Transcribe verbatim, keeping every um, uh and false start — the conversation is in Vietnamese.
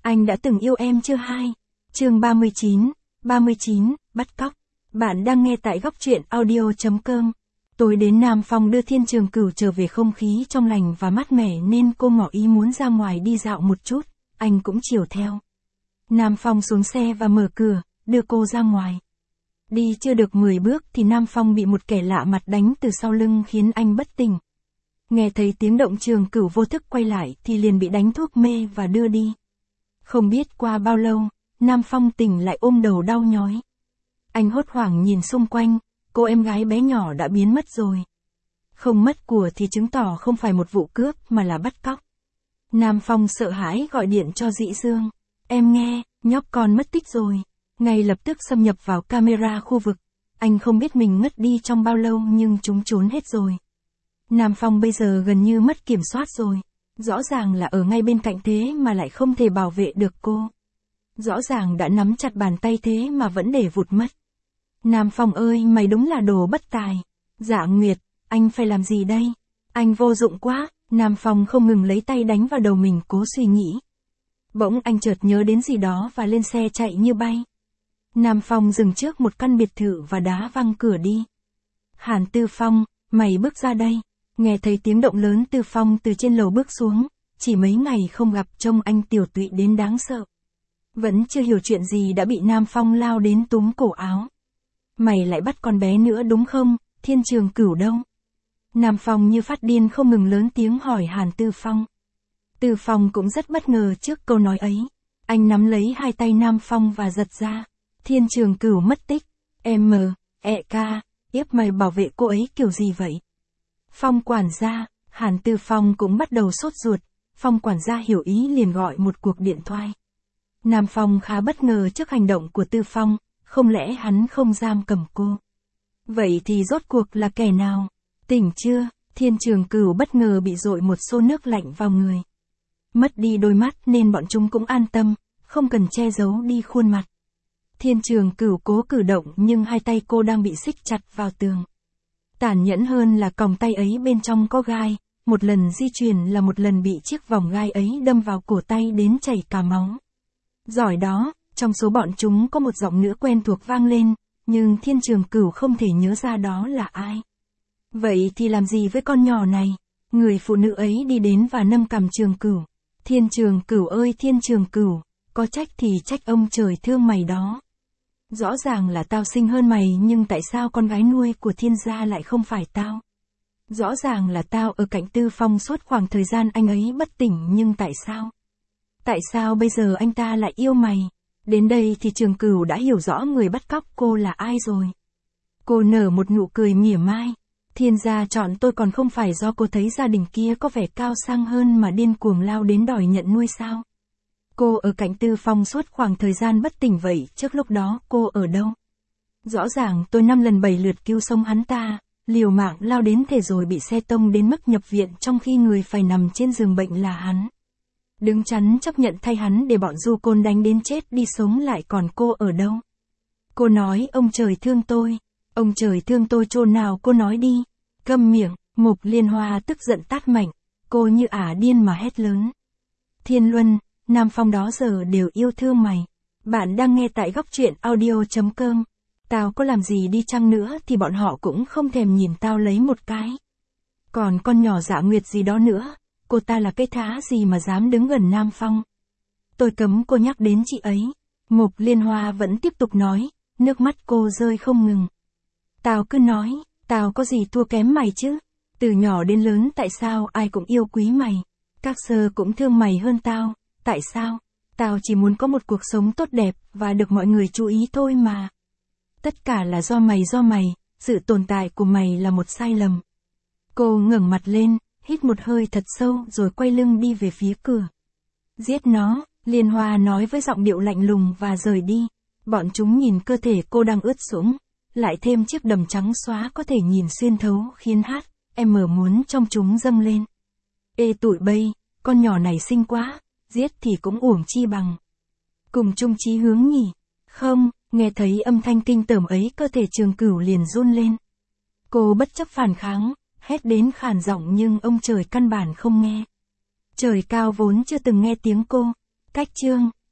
Anh đã từng yêu em chưa hai? Chương ba mươi chín, ba mươi chín, bắt cóc. Bạn đang nghe tại góc truyện audio chấm com. Tối đến Nam Phong đưa Thiên Trường Cửu trở về không khí trong lành và mát mẻ nên cô ngỏ ý muốn ra ngoài đi dạo một chút, anh cũng chiều theo. Nam Phong xuống xe và mở cửa, đưa cô ra ngoài. Đi chưa được mười bước thì Nam Phong bị một kẻ lạ mặt đánh từ sau lưng khiến anh bất tỉnh. Nghe thấy tiếng động Trường Cửu vô thức quay lại thì liền bị đánh thuốc mê và đưa đi. Không biết qua bao lâu, Nam Phong tỉnh lại ôm đầu đau nhói. Anh hốt hoảng nhìn xung quanh, cô em gái bé nhỏ đã biến mất rồi. Không mất của thì chứng tỏ không phải một vụ cướp mà là bắt cóc. Nam Phong sợ hãi gọi điện cho Dĩ Dương. Em nghe, nhóc con mất tích rồi. Ngay lập tức xâm nhập vào camera khu vực. Anh không biết mình ngất đi trong bao lâu nhưng chúng trốn hết rồi. Nam Phong bây giờ gần như mất kiểm soát rồi. Rõ ràng là ở ngay bên cạnh thế mà lại không thể bảo vệ được cô. Rõ ràng đã nắm chặt bàn tay thế mà vẫn để vụt mất. Nam Phong ơi, mày đúng là đồ bất tài. Dạ Nguyệt, anh phải làm gì đây? Anh vô dụng quá. Nam Phong không ngừng lấy tay đánh vào đầu mình cố suy nghĩ. Bỗng anh chợt nhớ đến gì đó và lên xe chạy như bay. Nam Phong dừng trước một căn biệt thự và đá văng cửa đi. Hàn Tư Phong, mày bước ra đây. Nghe thấy tiếng động lớn, Tư Phong từ trên lầu bước xuống. Chỉ mấy ngày không gặp trông anh tiểu tụy đến đáng sợ. Vẫn chưa hiểu chuyện gì đã bị Nam Phong lao đến túm cổ áo. Mày lại bắt con bé nữa đúng không? Thiên Trường Cửu đâu? Nam Phong như phát điên không ngừng lớn tiếng hỏi Hàn Tư Phong. Tư Phong cũng rất bất ngờ trước câu nói ấy. Anh nắm lấy hai tay Nam Phong và giật ra. Thiên Trường Cửu mất tích. Em mờ, ẹ ca, yếp mày bảo vệ cô ấy kiểu gì vậy? Phong quản gia, Hàn Tư Phong cũng bắt đầu sốt ruột. Phong quản gia hiểu ý liền gọi một cuộc điện thoại. Nam Phong khá bất ngờ trước hành động của Tư Phong, không lẽ hắn không giam cầm cô? Vậy thì rốt cuộc là kẻ nào? Tỉnh chưa? Thiên Trường Cửu bất ngờ bị dội một xô nước lạnh vào người. Mất đi đôi mắt nên bọn chúng cũng an tâm, không cần che giấu đi khuôn mặt. Thiên Trường Cửu cố cử động nhưng hai tay cô đang bị xích chặt vào tường. Tàn nhẫn hơn là còng tay ấy bên trong có gai, một lần di chuyển là một lần bị chiếc vòng gai ấy đâm vào cổ tay đến chảy cả máu. Giỏi đó, trong số bọn chúng có một giọng nữ quen thuộc vang lên, nhưng Thiên Trường Cửu không thể nhớ ra đó là ai. Vậy thì làm gì với con nhỏ này? Người phụ nữ ấy đi đến và nâng cằm Trường Cửu. Thiên Trường Cửu ơi Thiên Trường Cửu, có trách thì trách ông trời thương mày đó. Rõ ràng là tao xinh hơn mày nhưng tại sao con gái nuôi của Thiên gia lại không phải tao? Rõ ràng là tao ở cạnh Tư Phong suốt khoảng thời gian anh ấy bất tỉnh nhưng tại sao? Tại sao bây giờ anh ta lại yêu mày? Đến đây thì Trường Cửu đã hiểu rõ người bắt cóc cô là ai rồi. Cô nở một nụ cười mỉa mai. Thiên gia chọn tôi còn không phải do cô thấy gia đình kia có vẻ cao sang hơn mà điên cuồng lao đến đòi nhận nuôi sao? Cô ở cạnh Tư Phong suốt khoảng thời gian bất tỉnh vậy, trước lúc đó cô ở đâu? Rõ ràng tôi năm lần bảy lượt cứu sống hắn ta, liều mạng lao đến thể rồi bị xe tông đến mức nhập viện trong khi người phải nằm trên giường bệnh là hắn. Đứng chắn chấp nhận thay hắn để bọn du côn đánh đến chết đi sống lại, còn cô ở đâu? Cô nói ông trời thương tôi. Ông trời thương tôi chỗ nào cô nói đi. Câm miệng. Mục Liên Hoa tức giận tát mạnh. Cô như ả điên mà hét lớn. Thiên Luân, Nam Phong đó giờ đều yêu thương mày. Bạn đang nghe tại góc truyện audio chấm com. Tao có làm gì đi chăng nữa thì bọn họ cũng không thèm nhìn tao lấy một cái. Còn con nhỏ Dạ Nguyệt gì đó nữa. Cô ta là cái thá gì mà dám đứng gần Nam Phong. Tôi cấm cô nhắc đến chị ấy. Mục Liên Hoa vẫn tiếp tục nói, nước mắt cô rơi không ngừng. Tao cứ nói, tao có gì thua kém mày chứ? Từ nhỏ đến lớn tại sao ai cũng yêu quý mày? Các sơ cũng thương mày hơn tao, tại sao? Tao chỉ muốn có một cuộc sống tốt đẹp và được mọi người chú ý thôi mà. Tất cả là do mày do mày, sự tồn tại của mày là một sai lầm. Cô ngẩng mặt lên, hít một hơi thật sâu rồi quay lưng đi về phía cửa. Giết nó, Liên Hoa nói với giọng điệu lạnh lùng và rời đi. Bọn chúng nhìn cơ thể cô đang ướt sũng, lại thêm chiếc đầm trắng xóa có thể nhìn xuyên thấu khiến hát, em mở muốn trong chúng dâng lên. Ê tụi bây, con nhỏ này xinh quá, giết thì cũng uổng chi bằng. Cùng chung chí hướng nhỉ? Không, nghe thấy âm thanh kinh tởm ấy cơ thể Trường Cửu liền run lên. Cô bất chấp phản kháng, hét đến khàn giọng nhưng ông trời căn bản không nghe. Trời cao vốn chưa từng nghe tiếng cô. Cách chương